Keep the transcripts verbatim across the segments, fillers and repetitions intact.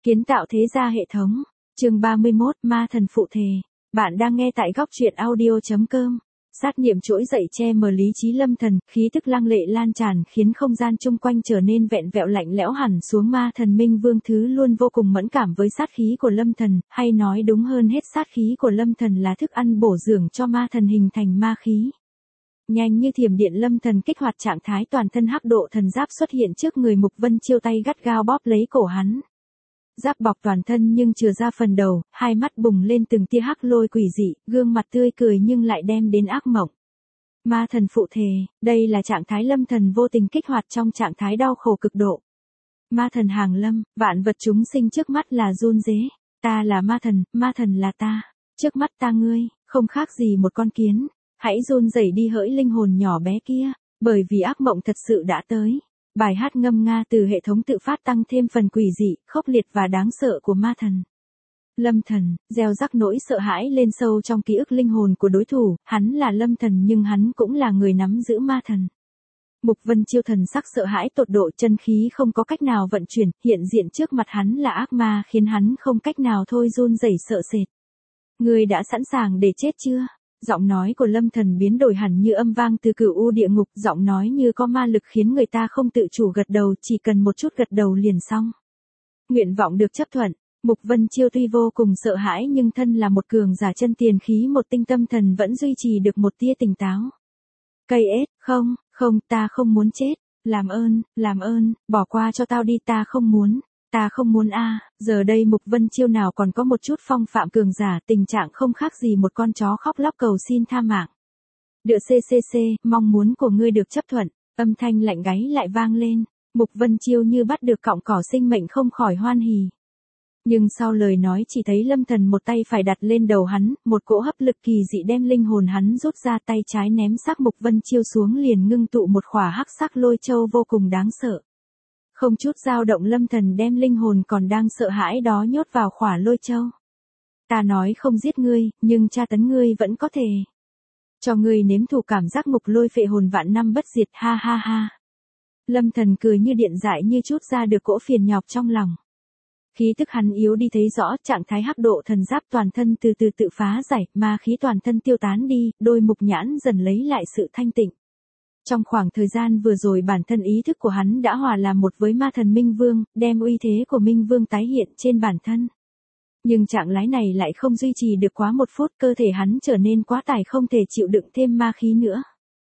Kiến tạo thế gia hệ thống. Chương ba mươi mốt, ma thần phụ thề. Bạn đang nghe tại góc truyện audio chấm com. Sát niệm trỗi dậy che mờ lý trí Lâm Thần, khí tức lăng lệ lan tràn khiến không gian chung quanh trở nên vẹn vẹo lạnh lẽo hẳn xuống. Ma thần Minh Vương Thứ luôn vô cùng mẫn cảm với sát khí của Lâm Thần, hay nói đúng hơn hết sát khí của Lâm Thần là thức ăn bổ dưỡng cho ma thần hình thành ma khí. Nhanh như thiểm điện, Lâm Thần kích hoạt trạng thái toàn thân hắc độ thần giáp xuất hiện trước người Mục Vân Chiêu, tay gắt gao bóp lấy cổ hắn. Giáp bọc toàn thân nhưng chừa ra phần đầu, hai mắt bùng lên từng tia hắc lôi quỷ dị, gương mặt tươi cười nhưng lại đem đến ác mộng. Ma thần phụ thề, đây là trạng thái Lâm Thần vô tình kích hoạt trong trạng thái đau khổ cực độ. Ma thần hàng lâm, vạn vật chúng sinh trước mắt là run rế. Ta là ma thần, ma thần là ta. Trước mắt ta ngươi, không khác gì một con kiến. Hãy run rẩy đi hỡi linh hồn nhỏ bé kia, bởi vì ác mộng thật sự đã tới. Bài hát ngâm nga từ hệ thống tự phát tăng thêm phần quỷ dị, khốc liệt và đáng sợ của ma thần. Lâm Thần, gieo rắc nỗi sợ hãi lên sâu trong ký ức linh hồn của đối thủ, hắn là Lâm Thần nhưng hắn cũng là người nắm giữ ma thần. Mục Vân Chiêu thần sắc sợ hãi tột độ, chân khí không có cách nào vận chuyển, hiện diện trước mặt hắn là ác ma khiến hắn không cách nào thôi run rẩy sợ sệt. Ngươi đã sẵn sàng để chết chưa? Giọng nói của Lâm Thần biến đổi hẳn như âm vang từ cửu u địa ngục, giọng nói như có ma lực khiến người ta không tự chủ gật đầu, chỉ cần một chút gật đầu liền xong. Nguyện vọng được chấp thuận. Mục Vân Chiêu tuy vô cùng sợ hãi nhưng thân là một cường giả chân tiền khí một tinh, tâm thần vẫn duy trì được một tia tỉnh táo. Cây ết, không, không, ta không muốn chết, làm ơn, làm ơn, bỏ qua cho tao đi, ta không muốn. Ta không muốn a. À. Giờ đây Mục Vân Chiêu nào còn có một chút phong phạm cường giả, tình trạng không khác gì một con chó khóc lóc cầu xin tha mạng. Đựa ccc, mong muốn của ngươi được chấp thuận, âm thanh lạnh gáy lại vang lên. Mục Vân Chiêu như bắt được cọng cỏ sinh mệnh không khỏi hoan hỉ. Nhưng sau lời nói chỉ thấy Lâm Thần một tay phải đặt lên đầu hắn, một cỗ hấp lực kỳ dị đem linh hồn hắn rút ra, tay trái ném xác Mục Vân Chiêu xuống liền ngưng tụ một khỏa hắc sắc lôi châu vô cùng đáng sợ. Không chút dao động, Lâm Thần đem linh hồn còn đang sợ hãi đó nhốt vào khỏa lôi châu. Ta nói không giết ngươi, nhưng tra tấn ngươi vẫn có thể. Cho ngươi nếm thử cảm giác ngục lôi phệ hồn vạn năm bất diệt, ha ha ha. Lâm Thần cười như điện dại, như chút ra được cỗ phiền nhọc trong lòng. Khí tức hắn yếu đi thấy rõ, trạng thái hắc độ thần giáp toàn thân từ từ tự phá giải, ma khí toàn thân tiêu tán đi, đôi mục nhãn dần lấy lại sự thanh tịnh. Trong khoảng thời gian vừa rồi bản thân ý thức của hắn đã hòa làm một với ma thần Minh Vương, đem uy thế của Minh Vương tái hiện trên bản thân. Nhưng trạng lái này lại không duy trì được quá một phút, cơ thể hắn trở nên quá tải không thể chịu đựng thêm ma khí nữa.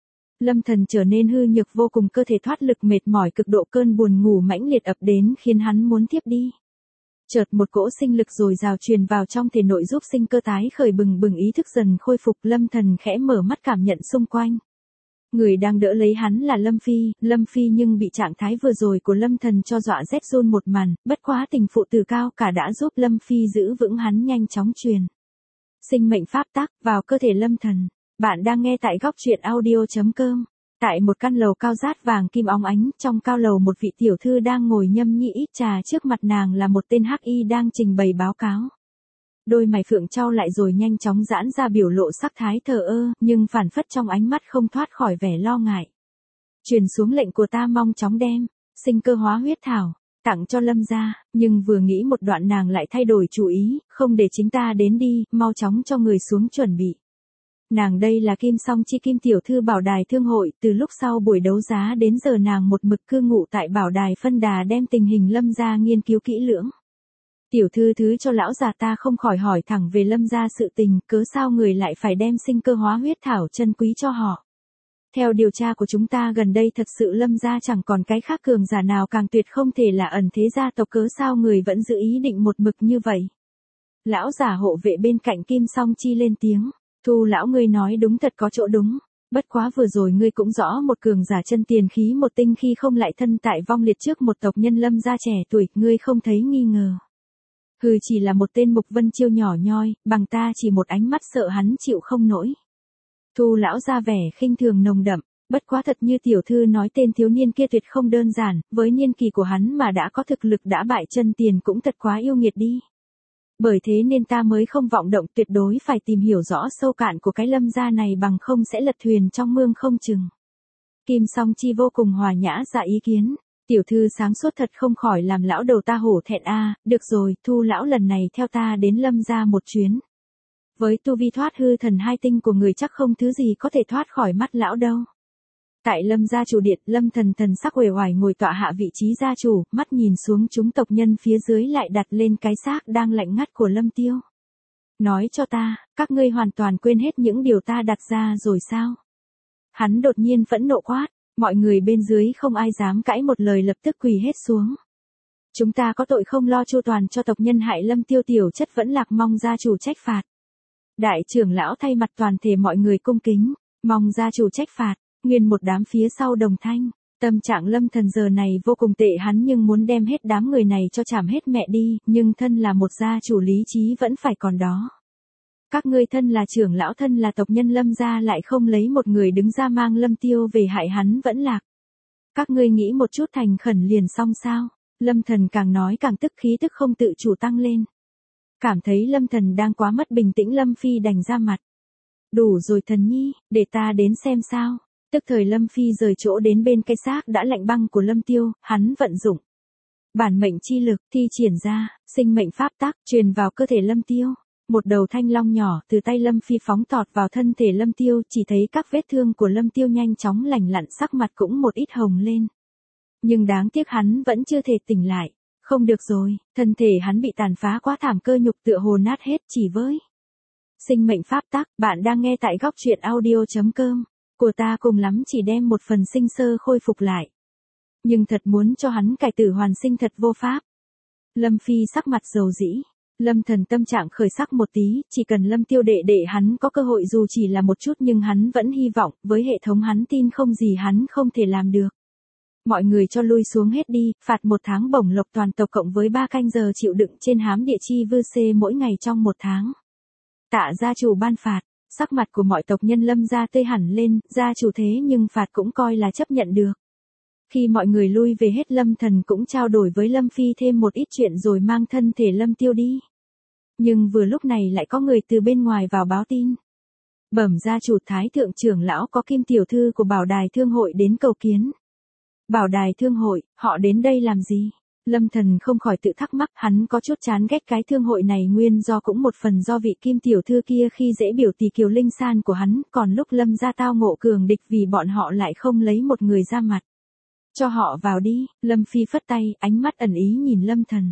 Lâm Thần trở nên hư nhược vô cùng, cơ thể thoát lực mệt mỏi cực độ, cơn buồn ngủ mãnh liệt ập đến khiến hắn muốn thiếp đi. Chợt một cỗ sinh lực dồi dào truyền vào trong thể nội giúp sinh cơ tái khởi bừng bừng, ý thức dần khôi phục. Lâm Thần khẽ mở mắt cảm nhận xung quanh. Người đang đỡ lấy hắn là Lâm Phi, Lâm Phi nhưng bị trạng thái vừa rồi của Lâm Thần cho dọa rét run một màn, bất quá tình phụ tử cao cả đã giúp Lâm Phi giữ vững hắn nhanh chóng truyền sinh mệnh pháp tắc vào cơ thể Lâm Thần. Bạn đang nghe tại góc truyện audio chấm com. Tại một căn lầu cao rát vàng kim óng ánh, trong cao lầu một vị tiểu thư đang ngồi nhâm nhi ít trà, trước mặt nàng là một tên hắc y đang trình bày báo cáo. Đôi mày phượng trao lại rồi nhanh chóng giãn ra, biểu lộ sắc thái thờ ơ, nhưng phản phất trong ánh mắt không thoát khỏi vẻ lo ngại. Truyền xuống lệnh của ta, mong chóng đem sinh cơ hóa huyết thảo tặng cho Lâm gia, nhưng vừa nghĩ một đoạn nàng lại thay đổi chủ ý, không để chính ta đến đi, mau chóng cho người xuống chuẩn bị. Nàng đây là Kim Song Chi, Kim tiểu thư Bảo Đài Thương hội, từ lúc sau buổi đấu giá đến giờ nàng một mực cư ngụ tại Bảo Đài phân đà, đem tình hình Lâm gia nghiên cứu kỹ lưỡng. Tiểu thư thứ cho lão già, ta không khỏi hỏi thẳng về Lâm gia sự tình, cớ sao người lại phải đem sinh cơ hóa huyết thảo chân quý cho họ. Theo điều tra của chúng ta gần đây, thật sự Lâm gia chẳng còn cái khác cường giả nào càng tuyệt không thể là ẩn thế gia tộc, cớ sao người vẫn giữ ý định một mực như vậy. Lão giả hộ vệ bên cạnh Kim Song Chi lên tiếng. Thu lão, ngươi nói đúng, thật có chỗ đúng. Bất quá vừa rồi ngươi cũng rõ, một cường giả chân tiền khí một tinh khi không lại thân tại vong liệt trước một tộc nhân Lâm gia trẻ tuổi, ngươi không thấy nghi ngờ. Hừ, chỉ là một tên Mục Vân Chiêu nhỏ nhoi, bằng ta chỉ một ánh mắt sợ hắn chịu không nổi. Thu lão ra vẻ khinh thường nồng đậm, bất quá thật như tiểu thư nói, tên thiếu niên kia tuyệt không đơn giản, với niên kỳ của hắn mà đã có thực lực đã bại chân tiền cũng thật quá yêu nghiệt đi. Bởi thế nên ta mới không vọng động, tuyệt đối phải tìm hiểu rõ sâu cạn của cái Lâm gia này, bằng không sẽ lật thuyền trong mương không chừng. Kim Song Chi vô cùng hòa nhã ra ý kiến. Tiểu thư sáng suốt thật không khỏi làm lão đầu ta hổ thẹn a, được rồi, thu lão lần này theo ta đến Lâm gia một chuyến. Với tu vi thoát hư thần hai tinh của người chắc không thứ gì có thể thoát khỏi mắt lão đâu. Tại Lâm gia chủ điện, Lâm Thần thần sắc uể oải ngồi tọa hạ vị trí gia chủ, mắt nhìn xuống chúng tộc nhân phía dưới lại đặt lên cái xác đang lạnh ngắt của Lâm Tiêu. Nói cho ta, các ngươi hoàn toàn quên hết những điều ta đặt ra rồi sao? Hắn đột nhiên phẫn nộ quát, mọi người bên dưới không ai dám cãi một lời lập tức quỳ hết xuống. Chúng ta có tội không lo chu toàn cho tộc nhân hại Lâm Tiêu tiểu chất vẫn lạc, mong gia chủ trách phạt. Đại trưởng lão thay mặt toàn thể mọi người cung kính, mong gia chủ trách phạt. Nguyên một đám phía sau đồng thanh, tâm trạng Lâm Thần giờ này vô cùng tệ, hắn nhưng muốn đem hết đám người này cho chảm hết mẹ đi, nhưng thân là một gia chủ lý trí vẫn phải còn đó. Các ngươi thân là trưởng lão, thân là tộc nhân Lâm gia lại không lấy một người đứng ra mang Lâm Tiêu về hại hắn vẫn lạc. Các ngươi nghĩ một chút thành khẩn liền xong sao? Lâm Thần càng nói càng tức, khí tức không tự chủ tăng lên. Cảm thấy Lâm Thần đang quá mất bình tĩnh, Lâm Phi đành ra mặt. Đủ rồi thần nhi, để ta đến xem sao. Tức thời Lâm Phi rời chỗ đến bên cái xác đã lạnh băng của Lâm Tiêu, hắn vận dụng bản mệnh chi lực thi triển ra, sinh mệnh pháp tắc truyền vào cơ thể Lâm Tiêu. Một đầu thanh long nhỏ từ tay Lâm Phi phóng tọt vào thân thể Lâm Tiêu, chỉ thấy các vết thương của Lâm Tiêu nhanh chóng lành lặn, sắc mặt cũng một ít hồng lên. Nhưng đáng tiếc hắn vẫn chưa thể tỉnh lại. Không được rồi, thân thể hắn bị tàn phá quá thảm, cơ nhục tựa hồ nát hết chỉ với sinh mệnh pháp tắc. Bạn đang nghe tại góc truyện audio chấm com. Của ta cùng lắm chỉ đem một phần sinh sơ khôi phục lại. Nhưng thật muốn cho hắn cải tử hoàn sinh thật vô pháp. Lâm Phi sắc mặt dầu dĩ. Lâm Thần tâm trạng khởi sắc một tí, chỉ cần Lâm Tiêu đệ đệ hắn có cơ hội dù chỉ là một chút, nhưng hắn vẫn hy vọng, với hệ thống hắn tin không gì hắn không thể làm được. Mọi người cho lui xuống hết đi, phạt một tháng bổng lộc toàn tộc cộng với ba canh giờ chịu đựng trên hám địa chi vư xê mỗi ngày trong một tháng. Tạ gia chủ ban phạt. Sắc mặt của mọi tộc nhân Lâm gia tươi hẳn lên, gia chủ thế nhưng phạt cũng coi là chấp nhận được. Khi mọi người lui về hết, Lâm Thần cũng trao đổi với Lâm Phi thêm một ít chuyện rồi mang thân thể Lâm Tiêu đi. Nhưng vừa lúc này lại có người từ bên ngoài vào báo tin. Bẩm gia chủ, Thái thượng trưởng lão có Kim tiểu thư của Bảo Đài Thương hội đến cầu kiến. Bảo Đài Thương hội, họ đến đây làm gì? Lâm Thần không khỏi tự thắc mắc, hắn có chút chán ghét cái thương hội này, nguyên do cũng một phần do vị Kim tiểu thư kia khi dễ biểu tỷ Kiều Linh San của hắn, còn lúc Lâm gia tao ngộ cường địch vì bọn họ lại không lấy một người ra mặt. Cho họ vào đi. Lâm Phi phất tay, ánh mắt ẩn ý nhìn Lâm Thần.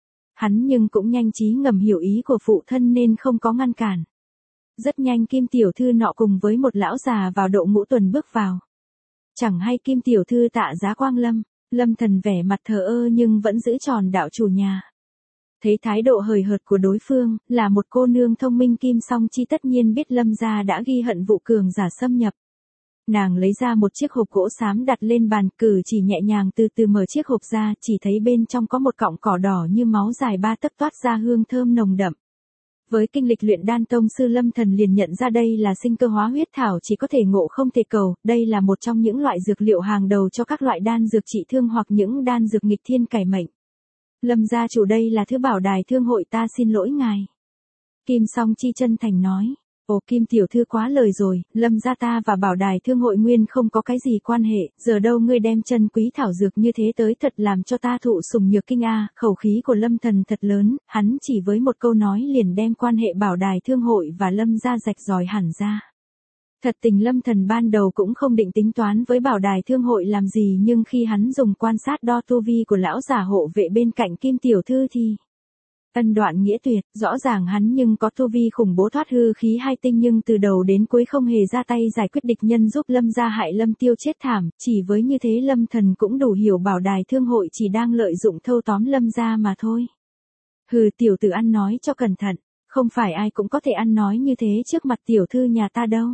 Hắn nhưng cũng nhanh trí ngầm hiểu ý của phụ thân nên không có ngăn cản. Rất nhanh Kim tiểu thư nọ cùng với một lão già vào độ ngũ tuần bước vào. Chẳng hay Kim tiểu thư tạ giá quang lâm. Lâm Thần vẻ mặt thờ ơ nhưng vẫn giữ tròn đạo chủ nhà. Thấy thái độ hời hợt của đối phương, là một cô nương thông minh Kim Song Chi tất nhiên biết Lâm gia đã ghi hận vụ cường giả xâm nhập. Nàng lấy ra một chiếc hộp gỗ xám đặt lên bàn, cử chỉ nhẹ nhàng từ từ mở chiếc hộp ra, chỉ thấy bên trong có một cọng cỏ đỏ như máu dài ba tấc toát ra hương thơm nồng đậm. Với kinh lịch luyện đan tông sư, Lâm Thần liền nhận ra đây là sinh cơ hóa huyết thảo, chỉ có thể ngộ không thể cầu, đây là một trong những loại dược liệu hàng đầu cho các loại đan dược trị thương hoặc những đan dược nghịch thiên cải mệnh. Lâm gia chủ, đây là thứ Bảo Đài Thương hội, ta xin lỗi ngài. Kim Song Chi chân thành nói. Ồ, Kim tiểu thư quá lời rồi, Lâm gia ta và Bảo Đài Thương hội nguyên không có cái gì quan hệ, giờ đâu ngươi đem chân quý thảo dược như thế tới, thật làm cho ta thụ sùng nhược kinh a. Khẩu khí của Lâm Thần thật lớn, hắn chỉ với một câu nói liền đem quan hệ Bảo Đài Thương hội và Lâm gia rạch ròi hẳn ra. Thật tình Lâm Thần ban đầu cũng không định tính toán với Bảo Đài Thương hội làm gì, nhưng khi hắn dùng quan sát đo tu vi của lão giả hộ vệ bên cạnh Kim tiểu thư thì ân đoạn nghĩa tuyệt, rõ ràng hắn nhưng có tu vi khủng bố thoát hư khí hai tinh, nhưng từ đầu đến cuối không hề ra tay giải quyết địch nhân giúp Lâm gia hại Lâm Tiêu chết thảm, chỉ với như thế Lâm Thần cũng đủ hiểu Bảo Đài Thương hội chỉ đang lợi dụng thâu tóm Lâm gia mà thôi. Hừ, tiểu tử ăn nói cho cẩn thận, không phải ai cũng có thể ăn nói như thế trước mặt tiểu thư nhà ta đâu.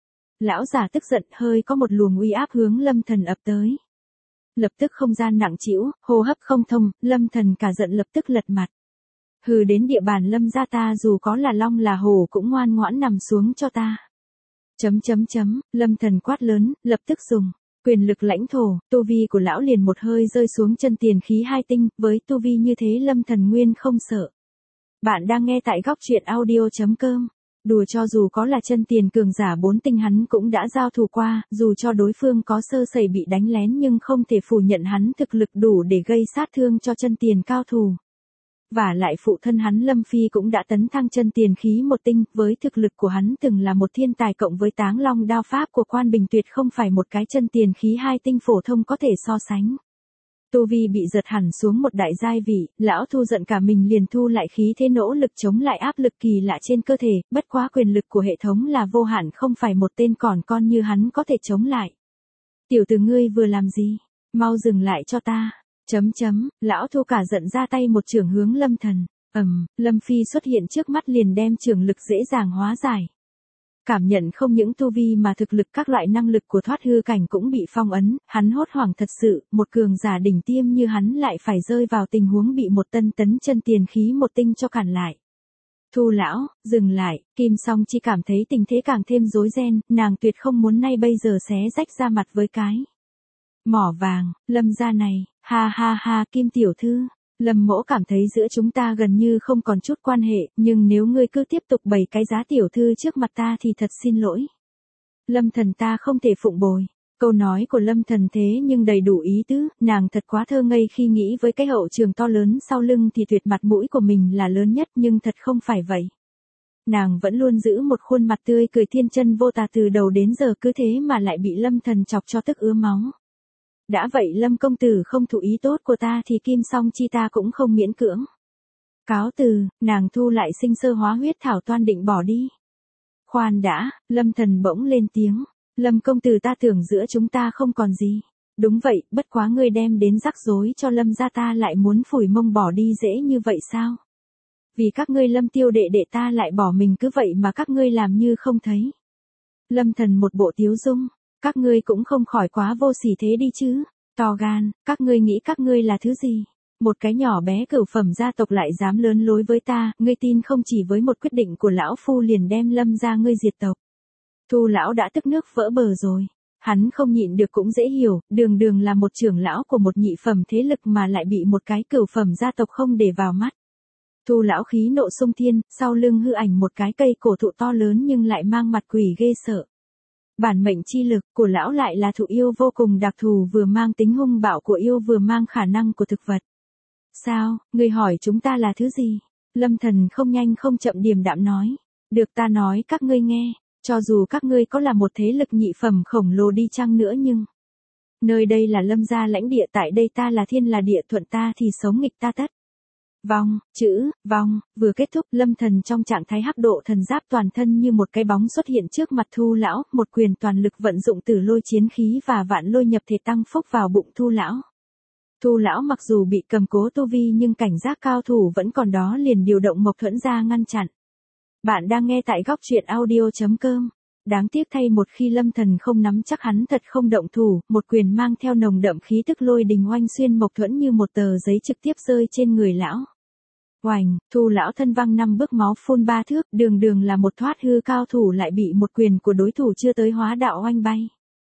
Lão giả tức giận, hơi có một luồng uy áp hướng Lâm Thần ập tới. Lập tức không gian nặng trĩu, hô hấp không thông, Lâm Thần cả giận lập tức lật mặt. Hừ, đến địa bàn Lâm gia ta dù có là long là hổ cũng ngoan ngoãn nằm xuống cho ta. Chấm chấm chấm, Lâm Thần quát lớn, lập tức dùng quyền lực lãnh thổ, tu vi của lão liền một hơi rơi xuống chân tiền khí hai tinh, với tu vi như thế Lâm Thần nguyên không sợ. Bạn đang nghe tại góc truyện audio chấm com. Đùa cho dù có là chân tiền cường giả bốn tinh hắn cũng đã giao thủ qua, dù cho đối phương có sơ sẩy bị đánh lén nhưng không thể phủ nhận hắn thực lực đủ để gây sát thương cho chân tiền cao thủ. Và lại phụ thân hắn Lâm Phi cũng đã tấn thăng chân tiền khí một tinh, với thực lực của hắn từng là một thiên tài cộng với táng long đao pháp của Quan Bình tuyệt không phải một cái chân tiền khí hai tinh phổ thông có thể so sánh. Tu vi bị giật hẳn xuống một đại giai vị, lão thu giận cả mình liền thu lại khí thế nỗ lực chống lại áp lực kỳ lạ trên cơ thể, bất quá quyền lực của hệ thống là vô hạn không phải một tên còn con như hắn có thể chống lại. Tiểu tử ngươi vừa làm gì? Mau dừng lại cho ta. Chấm chấm, lão thu cả giận ra tay một chưởng hướng Lâm Thần. Ầm, Lâm Phi xuất hiện trước mắt liền đem chưởng lực dễ dàng hóa giải. Cảm nhận không những tu vi mà thực lực các loại năng lực của thoát hư cảnh cũng bị phong ấn, hắn hốt hoảng thật sự, một cường giả đỉnh tiêm như hắn lại phải rơi vào tình huống bị một tân tấn chân tiền khí một tinh cho cản lại. Thu lão, dừng lại, Kim Song Chi cảm thấy tình thế càng thêm rối ren, nàng tuyệt không muốn nay bây giờ xé rách ra mặt với cái mỏ vàng, Lâm gia này, ha ha ha Kim tiểu thư. Lâm mỗ cảm thấy giữa chúng ta gần như không còn chút quan hệ, nhưng nếu ngươi cứ tiếp tục bày cái giá tiểu thư trước mặt ta thì thật xin lỗi. Lâm Thần ta không thể phụng bồi. Câu nói của Lâm Thần thế nhưng đầy đủ ý tứ, nàng thật quá thơ ngây khi nghĩ với cái hậu trường to lớn sau lưng thì tuyệt mặt mũi của mình là lớn nhất nhưng thật không phải vậy. Nàng vẫn luôn giữ một khuôn mặt tươi cười thiên chân vô tà từ đầu đến giờ cứ thế mà lại bị Lâm Thần chọc cho tức ứa máu. Đã vậy Lâm công tử không thụ ý tốt của ta thì Kim Song Chi ta cũng không miễn cưỡng. Cáo từ, nàng thu lại sinh sơ hóa huyết thảo toan định bỏ đi. Khoan đã, Lâm Thần bỗng lên tiếng. Lâm công tử ta tưởng giữa chúng ta không còn gì. Đúng vậy, bất quá ngươi đem đến rắc rối cho Lâm gia ta lại muốn phủi mông bỏ đi dễ như vậy sao? Vì các ngươi Lâm tiêu đệ đệ ta lại bỏ mình cứ vậy mà các ngươi làm như không thấy. Lâm Thần một bộ tiếu dung. Các ngươi cũng không khỏi quá vô sỉ thế đi chứ. To gan, các ngươi nghĩ các ngươi là thứ gì? Một cái nhỏ bé cửu phẩm gia tộc lại dám lớn lối với ta, ngươi tin không chỉ với một quyết định của lão phu liền đem Lâm gia ngươi diệt tộc. Thu lão đã tức nước vỡ bờ rồi. Hắn không nhịn được cũng dễ hiểu, đường đường là một trưởng lão của một nhị phẩm thế lực mà lại bị một cái cửu phẩm gia tộc không để vào mắt. Thu lão khí nộ xung thiên, sau lưng hư ảnh một cái cây cổ thụ to lớn nhưng lại mang mặt quỷ ghê sợ. Bản mệnh chi lực của lão lại là thụ yêu vô cùng đặc thù vừa mang tính hung bạo của yêu vừa mang khả năng của thực vật. Sao, ngươi hỏi chúng ta là thứ gì? Lâm Thần không nhanh không chậm điềm đạm nói. Được ta nói các ngươi nghe, cho dù các ngươi có là một thế lực nhị phẩm khổng lồ đi chăng nữa nhưng nơi đây là Lâm gia lãnh địa, tại đây ta là thiên là địa, thuận ta thì sống nghịch ta tất. Vong, chữ, vong, vừa kết thúc Lâm Thần trong trạng thái hắc độ thần giáp toàn thân như một cái bóng xuất hiện trước mặt Thu lão, một quyền toàn lực vận dụng tử lôi chiến khí và vạn lôi nhập thể tăng phúc vào bụng Thu lão. Thu lão mặc dù bị cầm cố tu vi nhưng cảnh giác cao thủ vẫn còn đó liền điều động Mộc Thuẫn ra ngăn chặn. Bạn đang nghe tại góc truyện audio chấm com. Đáng tiếc thay một khi Lâm Thần không nắm chắc hắn thật không động thủ, một quyền mang theo nồng đậm khí tức lôi đình oanh xuyên Mộc Thuẫn như một tờ giấy trực tiếp rơi trên người lão. Oành, Thu lão thân văng năm bước máu phun ba thước, đường đường là một thoát hư cao thủ lại bị một quyền của đối thủ chưa tới hóa đạo oanh bay.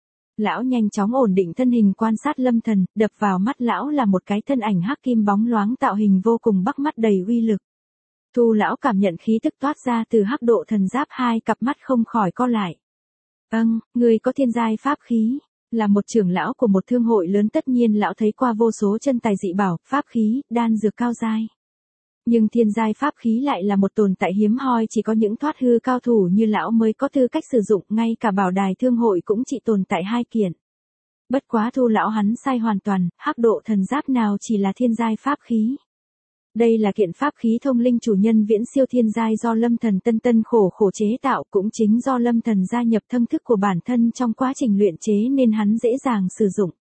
Lão nhanh chóng ổn định thân hình quan sát Lâm Thần, đập vào mắt lão là một cái thân ảnh hắc kim bóng loáng tạo hình vô cùng bắt mắt đầy uy lực. Thu lão cảm nhận khí tức toát ra từ hắc độ thần giáp, hai cặp mắt không khỏi co lại. Âng, người có thiên giai pháp khí, là một trưởng lão của một thương hội lớn tất nhiên lão thấy qua vô số chân tài dị bảo, pháp khí, đan dược cao giai. Nhưng thiên giai pháp khí lại là một tồn tại hiếm hoi, chỉ có những thoát hư cao thủ như lão mới có tư cách sử dụng, ngay cả bảo đài thương hội cũng chỉ tồn tại hai kiện. Bất quá Thu lão hắn sai hoàn toàn, hắc độ thần giáp nào chỉ là thiên giai pháp khí. Đây là kiện pháp khí thông linh chủ nhân viễn siêu thiên giai do Lâm Thần tân tân khổ khổ chế tạo, cũng chính do Lâm Thần gia nhập thâm thức của bản thân trong quá trình luyện chế nên hắn dễ dàng sử dụng.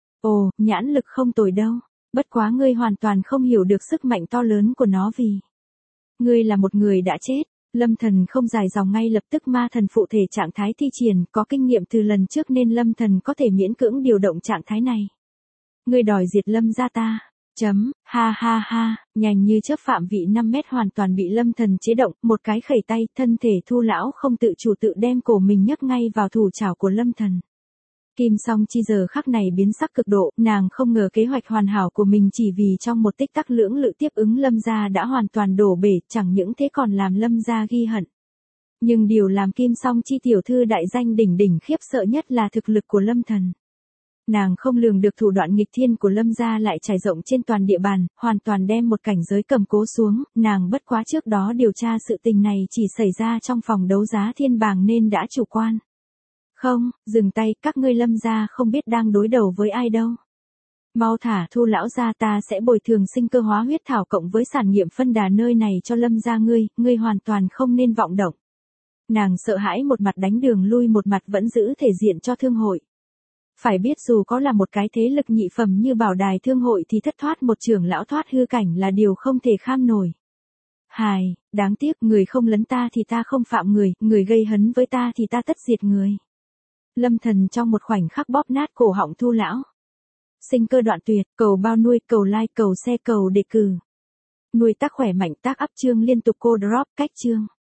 Ồ, nhãn lực không tồi đâu, bất quá ngươi hoàn toàn không hiểu được sức mạnh to lớn của nó vì ngươi là một người đã chết. Lâm Thần không dài dòng ngay lập tức ma thần phụ thể trạng thái thi triển, có kinh nghiệm từ lần trước nên Lâm Thần có thể miễn cưỡng điều động trạng thái này. Ngươi đòi diệt Lâm gia ta. Chấm, ha ha ha, nhanh như chớp phạm vị năm mét hoàn toàn bị Lâm Thần chế động, một cái khẩy tay, thân thể Thu lão không tự chủ tự đem cổ mình nhấc ngay vào thủ chảo của Lâm Thần. Kim Song Chi giờ khắc này biến sắc cực độ, nàng không ngờ kế hoạch hoàn hảo của mình chỉ vì trong một tích tắc lưỡng lự tiếp ứng Lâm gia đã hoàn toàn đổ bể, chẳng những thế còn làm Lâm gia ghi hận. Nhưng điều làm Kim Song Chi tiểu thư đại danh đỉnh đỉnh khiếp sợ nhất là thực lực của Lâm Thần. Nàng không lường được thủ đoạn nghịch thiên của Lâm gia lại trải rộng trên toàn địa bàn, hoàn toàn đem một cảnh giới cầm cố xuống, nàng bất quá trước đó điều tra sự tình này chỉ xảy ra trong phòng đấu giá thiên bảng nên đã chủ quan. Không, dừng tay, các ngươi Lâm gia không biết đang đối đầu với ai đâu. Mau thả Thu lão gia, ta sẽ bồi thường sinh cơ hóa huyết thảo cộng với sản nghiệm phân đà nơi này cho Lâm gia ngươi, ngươi hoàn toàn không nên vọng động. Nàng sợ hãi một mặt đánh đường lui một mặt vẫn giữ thể diện cho thương hội. Phải biết dù có là một cái thế lực nhị phẩm như Bảo Đài thương hội thì thất thoát một trưởng lão thoát hư cảnh là điều không thể kham nổi. Hài, đáng tiếc, người không lấn ta thì ta không phạm người, người gây hấn với ta thì ta tất diệt người. Lâm Thần trong một khoảnh khắc bóp nát cổ họng Thu lão. Sinh cơ đoạn tuyệt, cầu bao nuôi, cầu like, cầu xe, cầu đề cử. Nuôi tác khỏe mạnh, tác up chương liên tục cô drop cách chương.